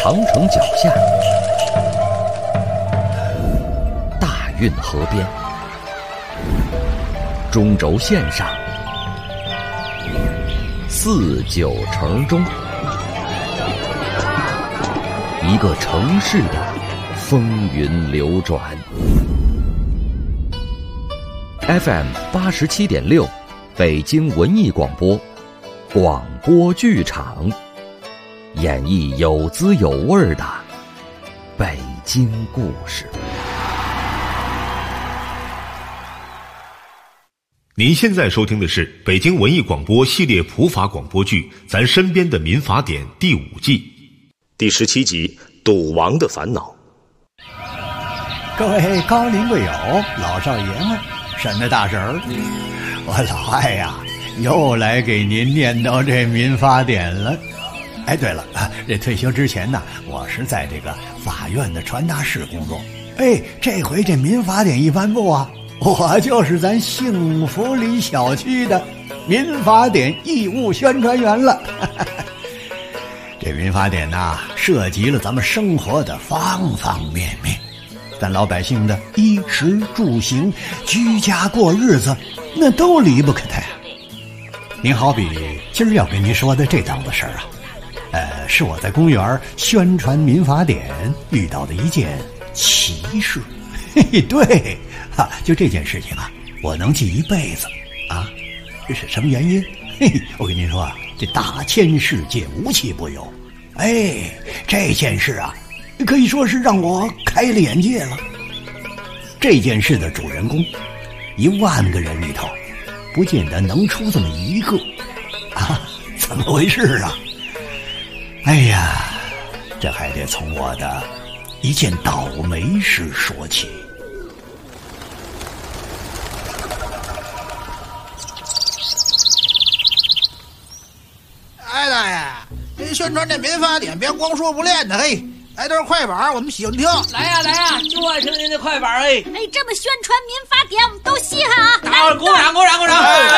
长城脚下，大运河边，中轴线上，四九城中，一个城市的风云流转。FM 87.6，北京文艺广播，广播剧场，演绎有滋有味的北京故事。 您现在收听的是北京文艺广播系列普法广播剧《咱身边的民法典》第5季第17集《赌王的烦恼》。 各位高龄贵友、老少爷们，沈的大婶儿，我老艾呀，又来给您念叨这民法典了。哎，对了，这退休之前呢，我是在这个法院的传达室工作。哎，这回这民法典一颁布啊，我就是咱幸福里小区的民法典义务宣传员了。这民法典呐，涉及了咱们生活的方方面面，咱老百姓的衣食住行、居家过日子，那都离不开它呀。您好比今儿要跟您说的这档子事儿啊，是我在公园宣传民法典遇到的一件奇事。嘿嘿，对，就这件事情啊，我能记一辈子啊。这是什么原因？嘿，我跟您说啊，这大千世界无奇不有。哎，这件事啊，可以说是让我开了眼界了。这件事的主人公，10000个人里头，不见得能出这么一个啊？怎么回事啊？哎呀，这还得从我的一件倒霉事说起。 哎，大爷，您宣传这民法典别光说不练的，嘿，来段快板，我们喜欢听。 来呀来呀，就爱听您的快板哎！ 哎，这么宣传民法典，我们都稀罕啊！ 大伙儿鼓掌鼓掌鼓掌！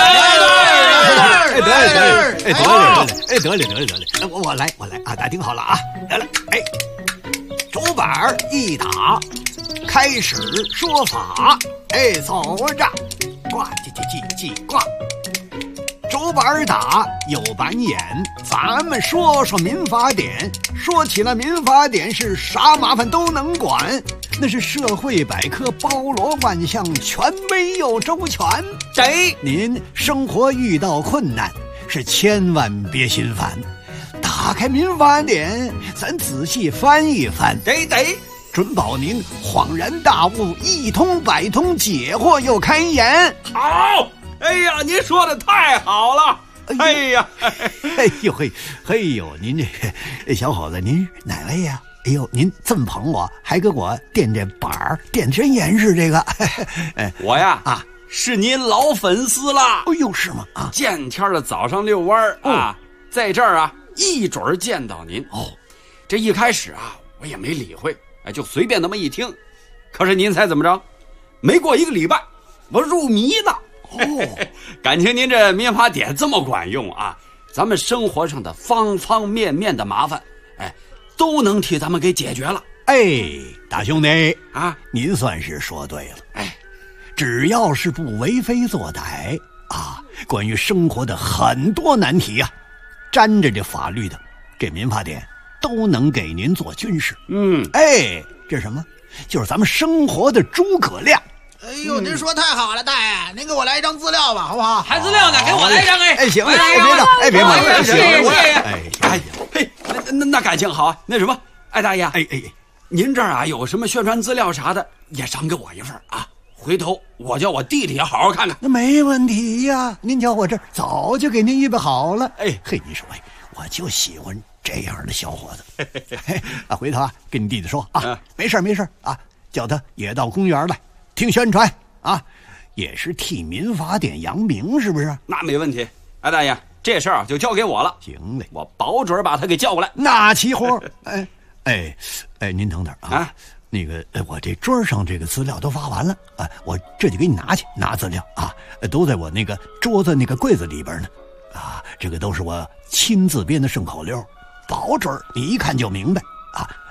得了，我来啊！大家听好了啊，来了，哎，竹板一打，开始说法，哎，走着，挂记挂。竹板打有板眼，咱们说说民法典。说起了民法典，是啥麻烦都能管，那是社会百科，包罗万象，权威又周全。 得， 您生活遇到困难，是千万别心烦，打开民法典，咱仔细翻一翻， 得， 准保您恍然大悟，一通百通，解惑又开眼。 好。哎呀，您说的太好了！哎呀， 嘿呦，您这小伙子，您哪位呀？哎呦，您这么捧我，还给我垫这板儿，垫真严实这个。 我呀是您老粉丝了。 哎呦，是吗？啊， 见天的早上遛弯啊，在这儿啊一准见到您。这一开始啊我也没理会，就随便那么一听。可是您猜怎么着？没过1个礼拜，我入迷了。感情您这民法典这么管用啊，咱们生活上的方方面面的麻烦，都能替咱们给解决了。 大兄弟啊， 您算是说对了。只要是不为非作歹啊，关于生活的很多难题啊，沾着这法律的，这民法典都能给您做军师。这是什么？就是咱们生活的诸葛亮。 哎呦，您说太好了，大爷，您给我来一张资料吧，好不好？ 还资料呢，给我来一张。 行了，别忙， 谢谢。那感情好啊。那什么，大爷，您这儿啊有什么宣传资料啥的，也赏给我一份啊。回头我叫我弟弟也好好看看。 那没问题呀，您瞧我这早就给您预备好了。您说我就喜欢这样的小伙子。回头啊跟你弟弟说啊，没事啊，叫他也到公园来听宣传啊，也是替民法典扬名，是不是？ 那没问题。大爷，这事儿啊就交给我了。 行嘞， 我保准把他给叫过来。 那齐活。您等等啊，那个我这桌上这个资料都发完了啊，我这就给你拿资料啊，都在我那个桌子那个柜子里边呢啊，这个都是我亲自编的顺口溜，保准你一看就明白啊。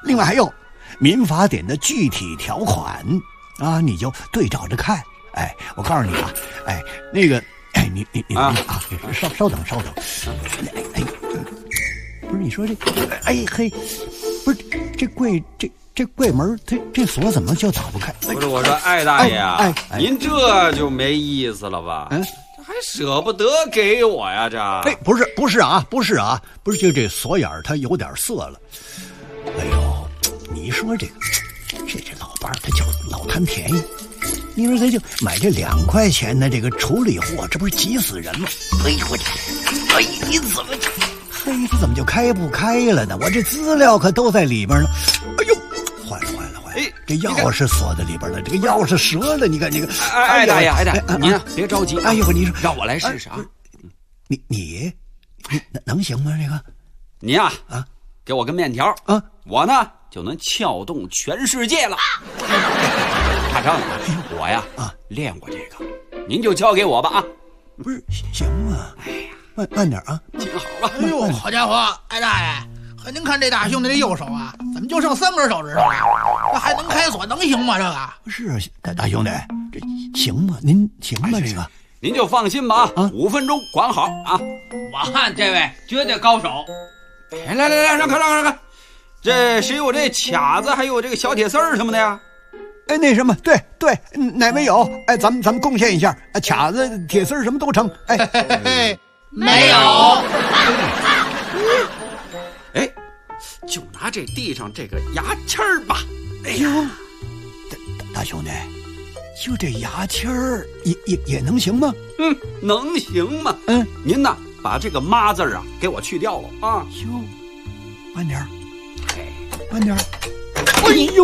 另外还有民法典的具体条款啊，你就对照着看。哎，我告诉你啊，哎，那个，哎，你稍等，哎，不是你说这，哎嘿，不是这柜门，这锁怎么就打不开？ 不是我说，艾大爷啊，您这就没意思了吧？这还舍不得给我呀？这哎，不是啊，就这锁眼它有点涩了。哎呦，你说这老伴他就老贪便宜。你说他就买这2块钱的这个处理货，这不是急死人吗？哎呦我，哎你怎么，嘿，这怎么就开不开了呢？我这资料可都在里边呢。哎呦，坏了！哎，这钥匙锁在里边了，这个钥匙折了，你看这个。 艾大爷，您别着急。 哎呦，你说让我来试试啊。 你能行吗？这个， 你呀给我个面条啊，我呢就能撬动全世界了。大丈夫，我呀练过这个，您就交给我吧啊！ 不是行吗？哎呀，慢点啊， 听好吧。 哎呦，好家伙，艾大爷，和您看这大兄弟这右手啊，怎么就剩3根手指头了？这还能开锁，能行吗？这个是啊，大兄弟，这行吗？您行吗？这个您就放心吧啊，5分钟管好啊！ 我看这位绝对高手。 来，让开！这是有这卡子，还有这个小铁丝儿什么的呀？ 哎，那什么，对，哪位有？哎，咱们贡献一下，卡子、铁丝什么都成。哎， 没有。 哎，就拿这地上这个牙签儿吧。哎呦， 大兄弟，就这牙签儿也能行吗？ 能行吗？您呢，把这个妈字啊给我去掉了啊。 哟，慢点，慢点。哎呦。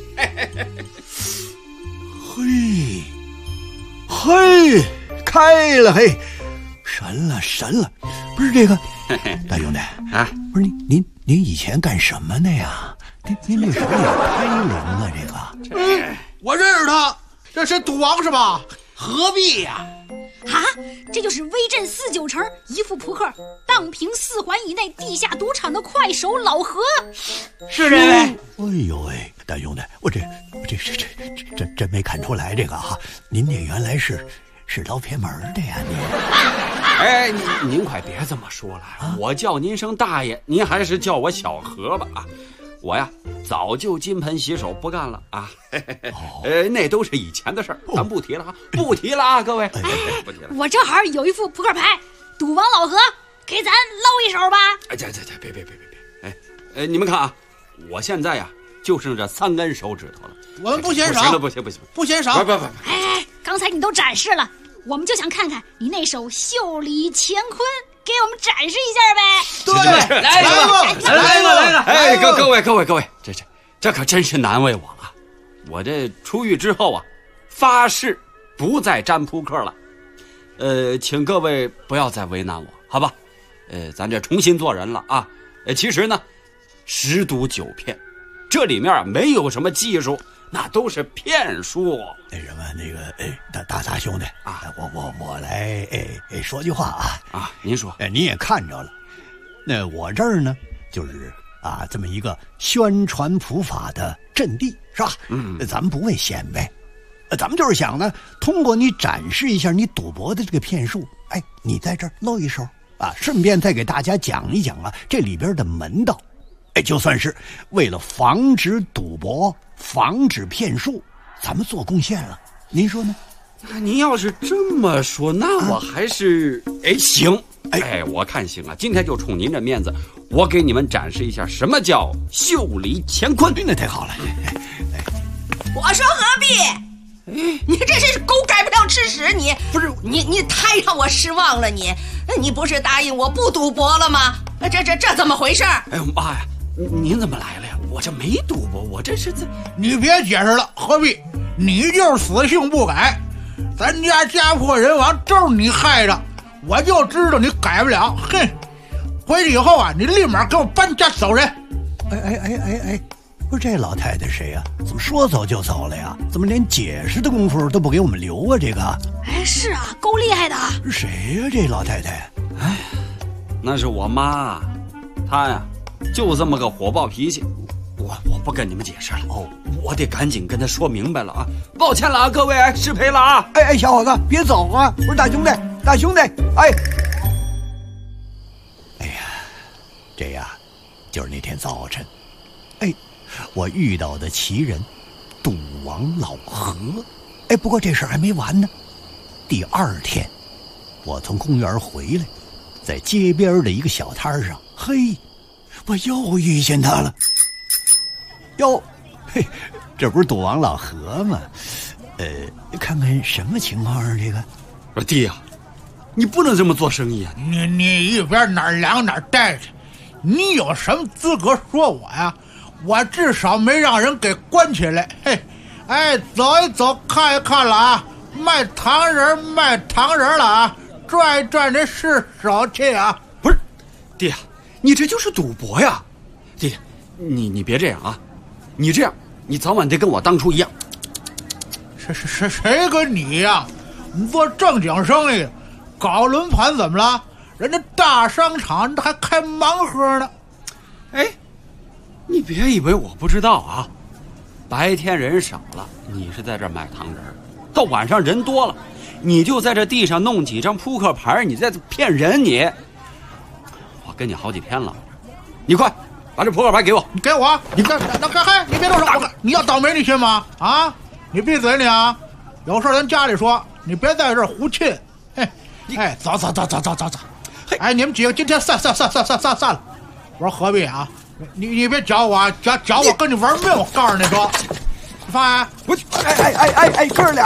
嘿，开了，嘿，神了！不是这个，大兄弟啊，不是您以前干什么的呀？您这手也开灵啊，这个。 我认识他，这是赌王是吧？ 何必呀？ 这就是威震4、9成一副扑克荡平4环以内地下赌场的快手老何。 是这位？ 哎呦喂，大兄弟，我这真没看出来这个哈，您这原来是捞偏门的呀您。 哎，您快别这么说了，我叫您声大爷，您还是叫我小何吧啊。我呀早就金盆洗手不干了啊，那都是以前的事儿，咱不提了啊，不提了啊，各位，不提了。 我正好有一副扑克牌，赌王老何，给咱搂一手吧。 哎，别，哎，你们看啊，我现在呀就剩这3根手指头了， 我们不嫌少， 不行， 不嫌少。 不， 哎，刚才你都展示了，我们就想看看你那手袖里乾坤。给我们展示一下呗！ 对， 来了！ 哎，各位，这可真是难为我了。我这出狱之后啊，发誓不再沾扑克了。请各位不要再为难我，好吧？咱这重新做人了啊。其实呢，10赌9骗，这里面没有什么技术，那都是骗术。 那个大兄弟啊，我来说句话啊， 您说， 你也看着了，那我这儿呢就是这么一个宣传普法的阵地，是吧？咱们不为显摆，咱们就是想呢，通过你展示一下你赌博的这个骗术，你在这儿露一手啊，顺便再给大家讲一讲这里边的门道，就算是为了防止赌博、防止骗术，咱们做贡献了。您说呢？ 您要是这么说，那我还是行。我看行啊，今天就冲您这面子，我给你们展示一下什么叫袖里乾坤。 那太好了。 我说何必？你这是狗改不了吃屎，你不是你太让我失望了，你不是答应我不赌博了吗？这怎么回事？ 哎呦妈呀，您怎么来了呀？我这没赌博，我这是在…… 你别解释了，何必？你就是死性不改，咱家家破人亡就是你害的，我就知道你改不了。哼，回去以后啊，你立马给我搬家走人。 不是这老太太谁呀？怎么说走就走了呀？怎么连解释的功夫都不给我们留啊？这个， 是啊，够厉害的。 谁呀？这老太太？ 那是我妈，她呀就这么个火爆脾气。 我不跟你们解释了哦，我得赶紧跟他说明白了啊！抱歉了啊，各位，失陪了啊！ 哎，小伙子，别走啊！不是大兄弟，哎呀，这呀，就是那天早晨，我遇到的奇人，赌王老何。不过这事儿还没完呢。第二天，我从公园回来，在街边的一个小摊上，我又遇见他了。这不是赌王老何吗？看看什么情况啊？这个， 我说弟呀，你不能这么做生意啊！ 你一边哪儿凉哪儿待着，你有什么资格说我呀？我至少没让人给关起来。走一走，看一看了啊，卖糖人了啊，转一转这是手气啊！ 不是，弟呀，你这就是赌博呀！弟，你别这样啊！你这样，你早晚得跟我当初一样。 谁跟你一样？你做正经生意，搞轮盘怎么了？人家大商场还开盲盒呢。 你别以为我不知道啊！白天人少了，你是在这儿买糖人；到晚上人多了，你就在这地上弄几张扑克牌，你在这骗人你！我跟你好几天了，你快把这扑克牌给我！ 你给我！你别动手！你要倒霉你信吗？啊！你闭嘴你啊！有事咱家里说，你别在这儿胡沁。走！你们几个今天散了！我说何必啊？你别搅我啊！搅我跟你玩命！我告诉你说，放下！ 哥俩！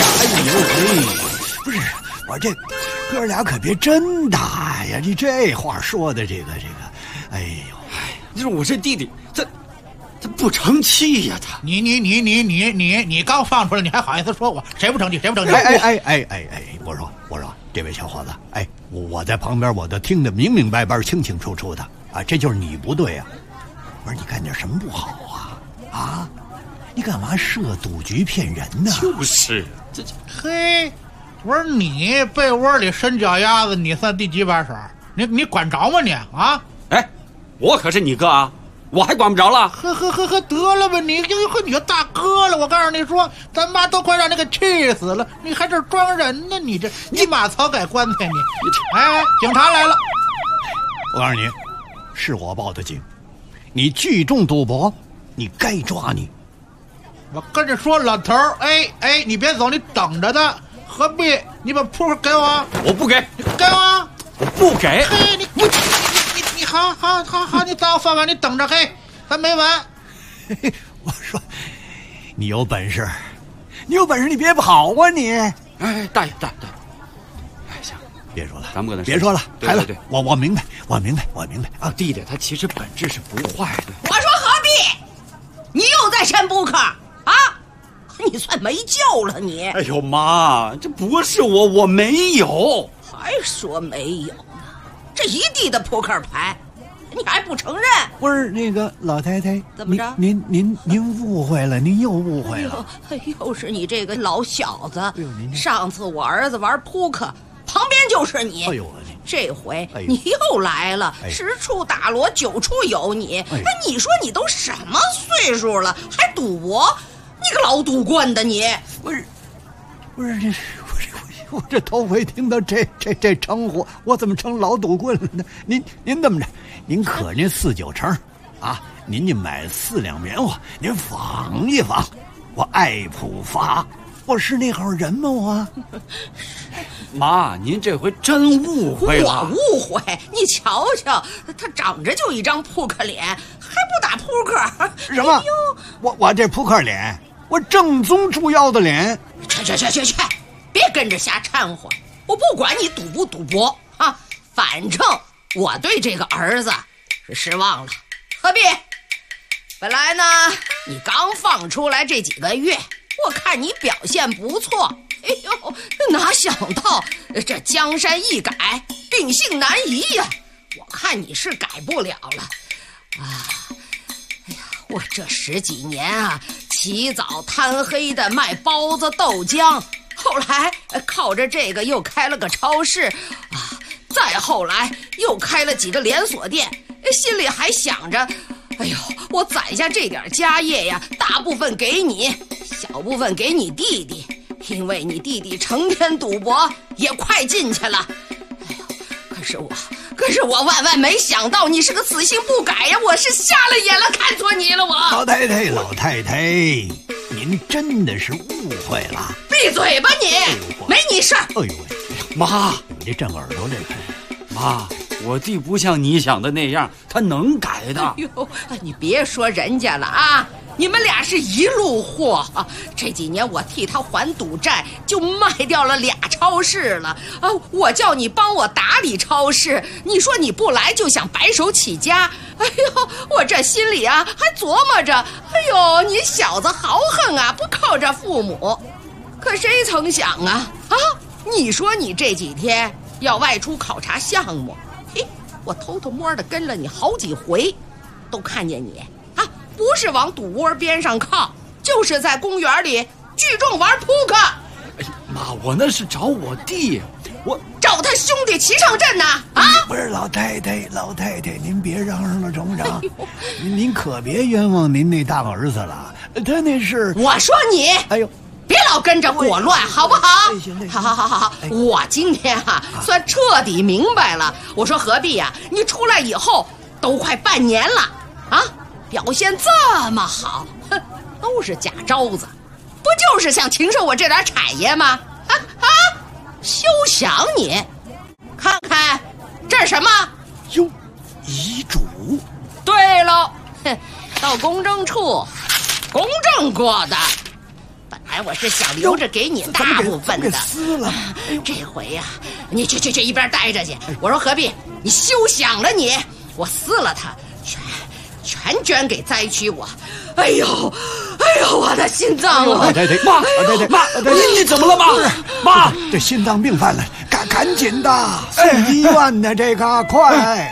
不是我这哥俩可别真打呀！你这话说的这个， 你说我这弟弟他不成器呀！他你刚放出来，你还好意思说我谁不成器？ 我说这位小伙子，我在旁边我都听得明明白白、清清楚楚的啊，这就是你不对啊！我说你干点什么不好啊？你干嘛设赌局骗人呢？ 就是我说你被窝里伸脚丫子，你算第几把手？你管着吗你啊？ 我可是你哥啊，我还管不着了？ 得了吧，你就大哥了！我告诉你说，咱妈都快让你给气死了，你还这装人呢？你马槽改棺材你！警察来了！ 我告诉你，是我报的警，你聚众赌博，你该抓你。 我跟着说，老头儿，你别走，你等着他。何必？你把扑克给我！ 我不给。 你给我！ 我不给。 你好，你早放完，你等着，咱没完。 我说，你有本事，你别跑啊你！ 大爷，行， 别说了， 咱们跟他别说了，孩子， 对， 我明白啊！ 弟弟他其实本质是不坏的。 我说何必？你又在申扑克啊？你算没救了你！ 哎呦妈，这不是我没有， 还说没有呢？这一地的扑克牌，你还不承认？ 不是那个老太太， 怎么着？ 您误会了，您又误会了。 又是你这个老小子！上次我儿子玩扑克，旁边就是你。这回你又来了，十处打锣九处有你。你说你都什么岁数了，还赌博？你个老赌棍的你！ 不是我这头回听到这称呼，我怎么成老赌棍了呢？您这么着，您可那49成啊，您就买4两棉花，您仿一仿，我爱普发，我是那号人吗我？ 妈，您这回真误会了。 我误会？你瞧瞧，他长着就一张扑克脸，还不打扑克？ 什么？我这扑克脸，我正宗猪腰的脸。 去！别跟着瞎掺和！我不管你赌不赌博啊，反正我对这个儿子是失望了。何必？本来呢，你刚放出来这几个月，我看你表现不错。哪想到这江山易改，秉性难移呀！我看你是改不了了啊！我这10几年啊，起早贪黑的卖包子豆浆。后来靠着这个又开了个超市啊，再后来又开了几个连锁店，心里还想着哎呦，我攒下这点家业呀，大部分给你，小部分给你弟弟，因为你弟弟成天赌博，也快进去了。哎呦，可是我万万没想到你是个死性不改呀！我是瞎了眼了，看错你了我。 老太太，您真的是误会了。 闭嘴吧你，没你事儿。 哎呦喂， 妈， 你这震耳朵这个。 妈，我弟不像你想的那样，他能改的。 哎呦，你别说人家了啊！你们俩是一路货啊！这几年我替他还赌债，就卖掉了2超市了啊！我叫你帮我打理超市，你说你不来就想白手起家。哎呦，我这心里啊还琢磨着，哎呦，你小子豪横啊，不靠着父母。可谁曾想啊你说你这几天要外出考察项目，嘿，我偷偷摸的跟了你好几回，都看见你啊，不是往赌窝边上靠，就是在公园里聚众玩扑克。 哎，妈，我那是找我弟，我找他兄弟齐上阵呢啊！ 不是老太太，您别嚷嚷了，中长，您可别冤枉您那大儿子了，他那是…… 我说你， 哎呦， 别老跟着裹乱，好不好？好， 哎我今天算彻底明白了。我说何必呀？你出来以后都快半年了啊，表现这么好，哼，都是假招子，不就是想禽兽我这点产业吗？休想你！看看这是什么？ 哟，遗嘱。 对喽，到公证处公证过的。本来我是想留着给你大部分的， 撕了。 这回呀，你去一边待着去。我说何必？你休想了你！我撕了它，全捐给灾区。我，哎呦，我的心脏啊！ 老太太，妈， 你怎么了，妈？ 这心脏病犯了，赶紧的送医院呢，这个快！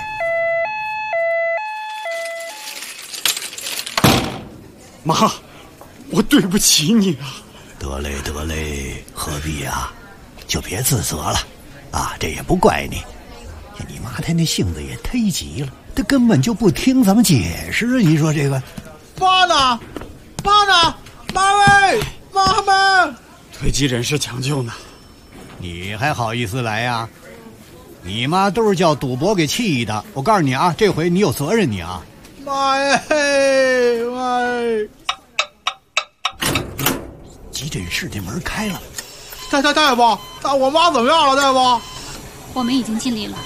妈，我对不起你啊！ 得嘞，何必呀？就别自责了啊，这也不怪你。你妈她那性子也忒急了，她根本就不听咱们解释。你说这个， 妈呢？妈喂，妈妈！ 推急诊室抢救呢。 你还好意思来呀？你妈都是叫赌博给气的。我告诉你啊，这回你有责任你啊！ 妈呀，妈！ 急诊室这门开了。 大夫，我妈怎么样了？大夫， 我们已经尽力了。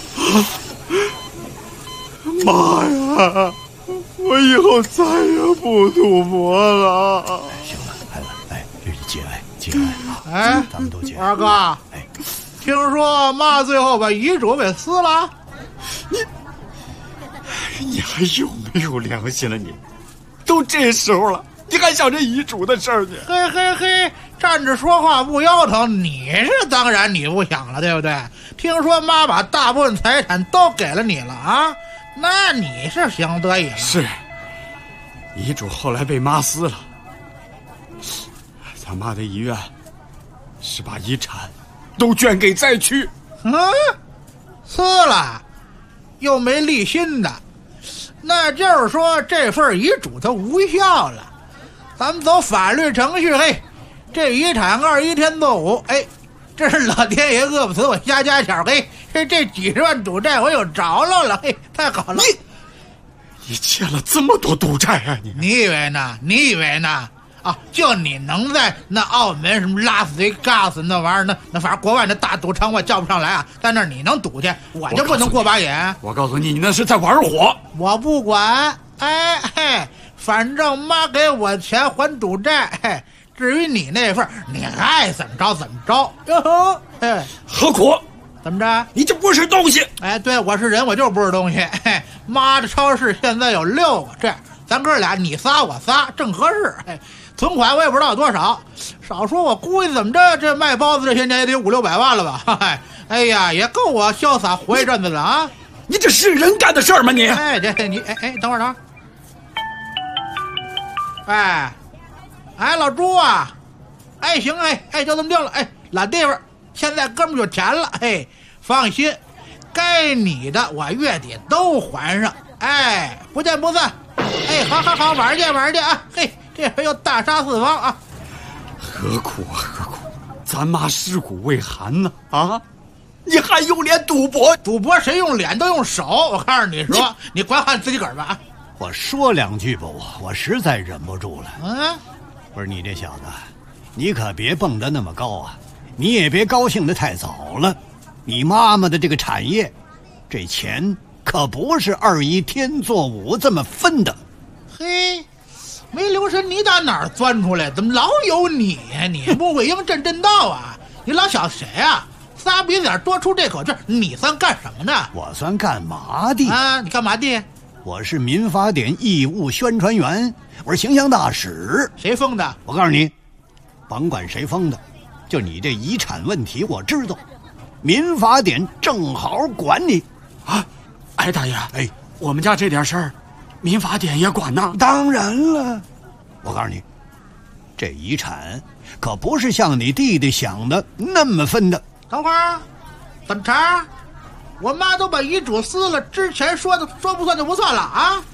妈呀！我以后再也不赌博了。 行了，孩子，这是节哀啊！咱们都节哀。 二哥，听说妈最后把遗嘱给撕了？ 你还有没有良心了你？都这时候了，你还想这遗嘱的事儿呢？ 嘿，站着说话不腰疼，你是当然你不想了，对不对？听说妈把大部分财产都给了你了啊，那你是相得益了。 是，遗嘱后来被妈撕了，咱妈的遗愿是把遗产都捐给灾区。 撕了，又没立新的，那就是说这份遗嘱它无效了。咱们走法律程序，这遗产21天作古，这是老天爷饿不死我瞎加巧，这几十万赌债我有着落了，太好了！ 你欠了这么多赌债啊！ 你以为呢？啊，就你能在那澳门什么拉斯维加斯那玩意儿，那反正国外那大赌场我叫不上来啊，在那儿你能赌去，我就不能过把瘾。 我告诉你，你那是在玩火。 我不管，反正妈给我钱还赌债，至于你那份，你爱怎么着怎么着。哟， 何苦？ 怎么着？ 你这不是东西！ 对，我是人，我就不是东西。妈的超市现在有6个，这样咱哥俩你仨我仨正合适。存款我也不知道有多少，少说我估计怎么着，这卖包子这些年也得500-600万了吧？哎呀，也够我潇洒活一阵子了啊！ 你这是人干的事儿吗你？ 你等会儿。老朱啊，行，就这么定了。老地方，现在哥们有钱了，放心，该你的我月底都还上。不见不散， 哎，好，玩去啊！嘿，这回又大杀四方啊！ 何苦，咱妈尸骨未寒呢啊！你还用脸赌博？ 赌博谁用脸都用手。我告诉你说，你管好你自己个儿吧。 我说两句吧，我实在忍不住了。不是你这小子，你可别蹦得那么高啊！你也别高兴得太早了。你妈妈的这个产业，这钱可不是二姨天作五这么分的。 嘿，没留神你打哪儿钻出来？怎么老有你呀？你穆桂英镇道啊！你老小子谁啊？仨鼻子眼多出这口气，你算干什么呢？ 我算干嘛的啊？你干嘛的？ 我是民法典义务宣传员，我是形象大使。 谁封的？ 我告诉你，甭管谁封的，就你这遗产问题我知道，民法典正好管你啊！哎，大爷， 哎， 我们家这点事儿，民法典也管呢。 当然了，我告诉你，这遗产可不是像你弟弟想的那么分的。 等会儿，怎么查？我妈都把遗嘱撕了，之前说的说不算就不算了啊！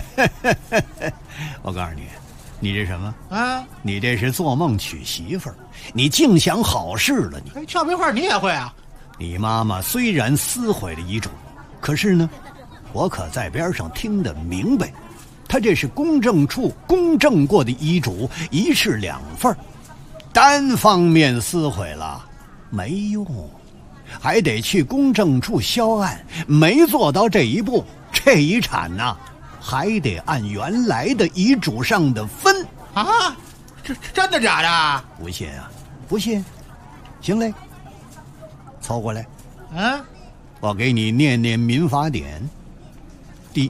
我告诉你，你这什么啊？ 你这是做梦娶媳妇儿，你净想好事了你。 哎，俏皮话你也会啊？ 你妈妈虽然撕毁了遗嘱，可是呢，我可在边上听得明白，她这是公证处公证过的遗嘱，一式两份，单方面撕毁了没用，还得去公证处销案，没做到这一步，这遗产呢，还得按原来的遗嘱上的分啊！这真的假的？ 不信啊？不信？行嘞，凑过来，我给你念念民法典第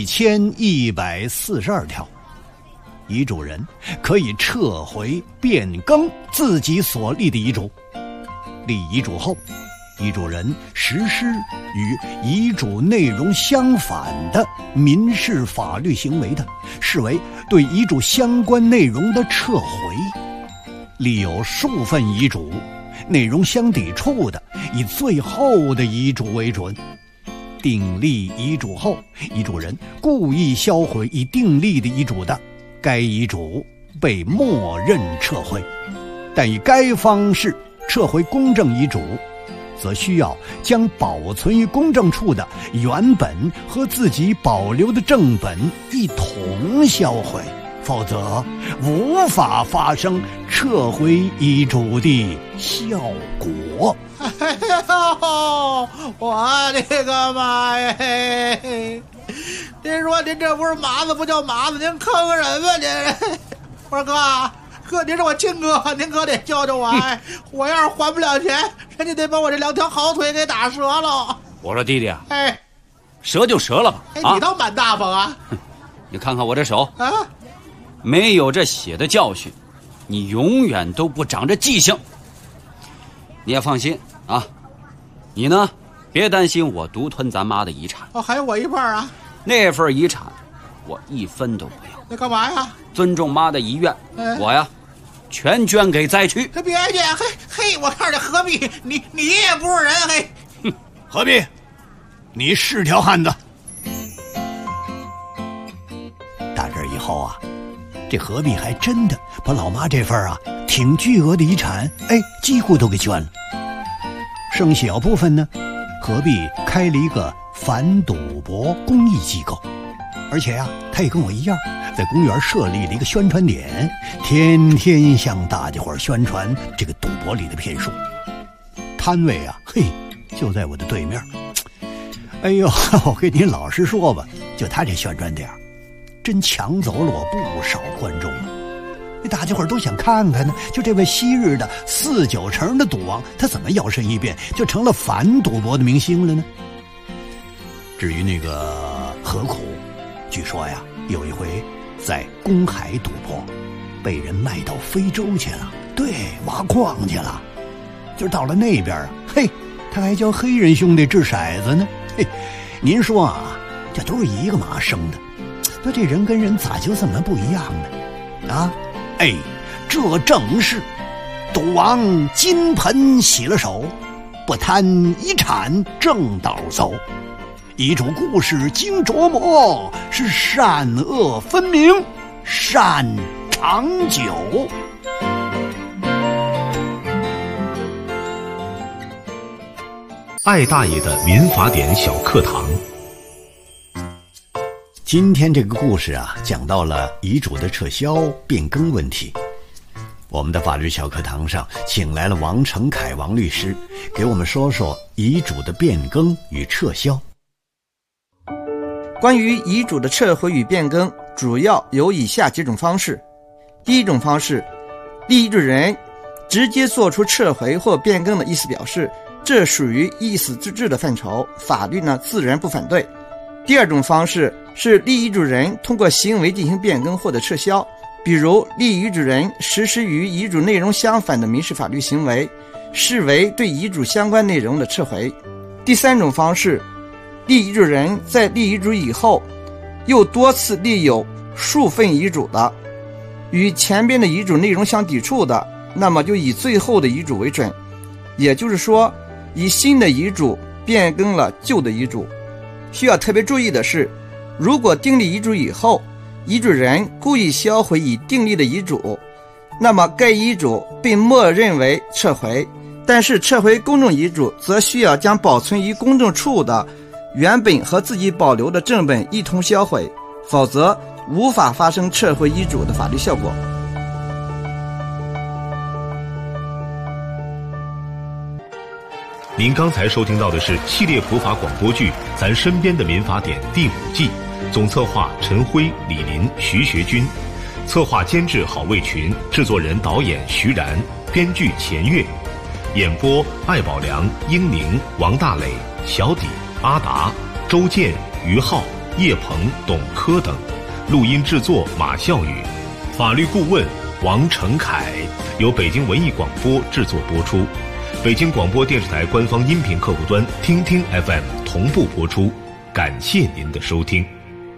1142条。遗嘱人可以撤回变更自己所立的遗嘱，立遗嘱后，遗嘱人实施与遗嘱内容相反的民事法律行为的，视为对遗嘱相关内容的撤回。立有数份遗嘱内容相抵触的，以最后的遗嘱为准。订立遗嘱后，遗嘱人故意销毁已订立的遗嘱的，该遗嘱被默认撤回，但以该方式撤回公证遗嘱，则需要将保存于公证处的原本和自己保留的正本一同销毁，否则无法发生撤回遗嘱的效果。 哎呦，我的个妈呀！您说您这不是麻子不叫麻子，您坑人吧您？我说哥，您是我亲哥，您可得救救我！哎，我要是还不了钱，人家得把我这2条好腿给打折了。 我说弟弟啊， 哎， 折就折了吧。 哎，你倒蛮大方啊！ 你看看我这手啊， 没有这血的教训，你永远都不长这记性。你也放心啊，你呢，别担心我独吞咱妈的遗产。 哦，还有我一半啊？ 那份遗产，我1分都不要。 那干嘛呀？ 尊重妈的遗愿，我呀，全捐给灾区。 别介，嘿，我告诉你，何必？你也不是人，嘿， 哼，何必？你是条汉子。打这以后啊，这何必还真的把老妈这份啊挺巨额的遗产，哎，几乎都给捐了。剩小部分呢，何必开了一个反赌博公益机构，而且啊，他也跟我一样，在公园设立了一个宣传点，天天向大家伙宣传这个赌博里的骗术。摊位啊，嘿，就在我的对面。哎呦，我跟您老实说吧，就他这宣传点，真抢走了我不少观众啊！那大家伙都想看看呢，就这位昔日的4、9成的赌王，他怎么摇身一变就成了反赌博的明星了呢？至于那个何苦，据说呀，有一回在公海赌博，被人卖到非洲去了，对，挖矿去了。就是到了那边啊，嘿，他还教黑人兄弟掷骰子呢。嘿，您说啊，这都是一个妈生的，那这人跟人咋就这么不一样呢？啊，哎，这正是赌王金盆洗了手，不贪遗产正道走。 遗嘱故事经琢磨，是善恶分明，善长久。 艾大爷的民法典小课堂。 今天这个故事啊，讲到了遗嘱的撤销变更问题。我们的法律小课堂上请来了王成凯王律师，给我们说说遗嘱的变更与撤销。 关于遗嘱的撤回与变更，主要有以下几种方式。第一种方式，立遗嘱人直接做出撤回或变更的意思表示，这属于意思自治的范畴，法律呢自然不反对。第二种方式是立遗嘱人通过行为进行变更或者撤销，比如立遗嘱人实施与遗嘱内容相反的民事法律行为，视为对遗嘱相关内容的撤回。第三种方式，立遗嘱人在立遗嘱以后又多次立有数份遗嘱的，与前边的遗嘱内容相抵触的，那么就以最后的遗嘱为准，也就是说以新的遗嘱变更了旧的遗嘱。需要特别注意的是，如果订立遗嘱以后，遗嘱人故意销毁已订立的遗嘱，那么该遗嘱被默认为撤回，但是撤回公证遗嘱则需要将保存于公证处的原本和自己保留的正本一同销毁，否则无法发生撤回遗嘱的法律效果。 您刚才收听到的是系列普法广播剧《咱身边的民法典》第5季，总策划陈辉、李林、徐学军，策划监制郝卫群，制作人导演徐然，编剧钱月，演播艾宝良、英宁、王大磊、小底、阿达、周建、于浩、叶鹏、董科等，录音制作马笑宇，法律顾问王成凯，由北京文艺广播制作播出。北京广播电视台官方音频客户端听听 FM 同步播出，感谢您的收听。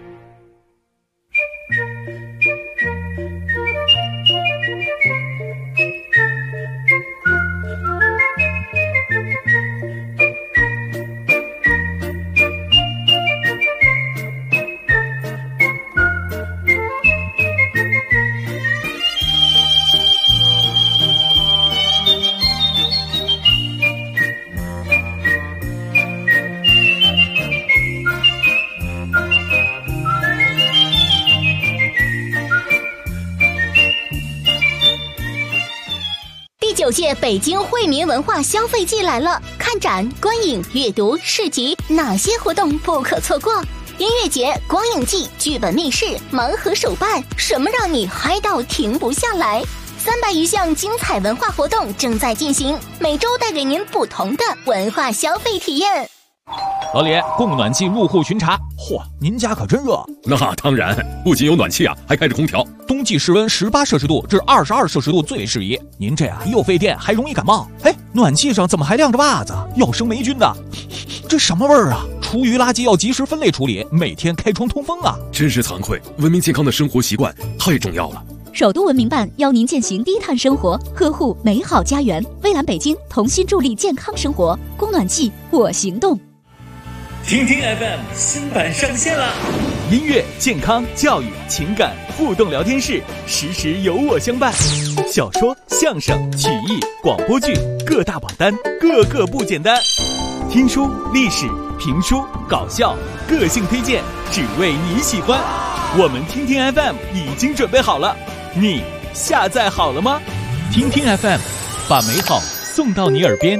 9届北京惠民文化消费季来了，看展、观影、阅读、市集，哪些活动不可错过？音乐节、光影季、剧本密室、盲盒手办，什么让你嗨到停不下来？300余项精彩文化活动正在进行，每周带给您不同的文化消费体验。 老李，供暖气入户巡查。嚯，您家可真热。 那当然，不仅有暖气啊，还开着空调。 冬季室温18摄氏度至22摄氏度最适宜。您这样又费电，还容易感冒。哎，暖气上怎么还晾着袜子？要生霉菌的。这什么味儿啊？厨余垃圾要及时分类处理，每天开窗通风啊。 真是惭愧，文明健康的生活习惯太重要了。 首都文明办邀您践行低碳生活，呵护美好家园。蔚蓝北京同心助力健康生活，供暖季我行动。 听听 FM 新版上线了， 音乐、健康、教育、情感互动聊天室，时时有我相伴。小说、相声、曲艺、广播剧各大榜单，个个不简单。听书、历史、评书、搞笑，个性推荐，只为你喜欢。我们听听 FM 已经准备好了，你下载好了吗？听听 FM， 把美好送到你耳边。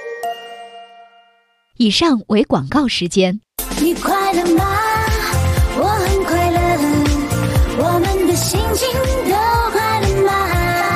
以上为广告时间。 你快乐吗？我很快乐，我们的心情都快乐吗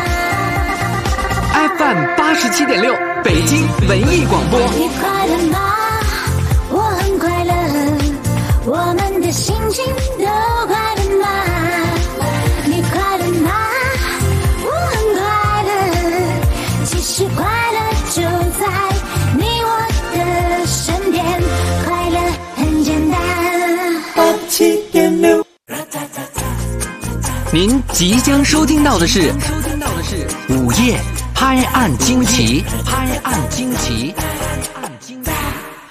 ？FM 87.6，北京文艺广播。 你快乐吗？我很快乐，我们的心情都快乐吗？你快乐吗？我很快乐，其实快乐就在你我的身边，快乐很简单。87.6， 您即将收听到的是午夜拍案惊奇，拍案惊奇。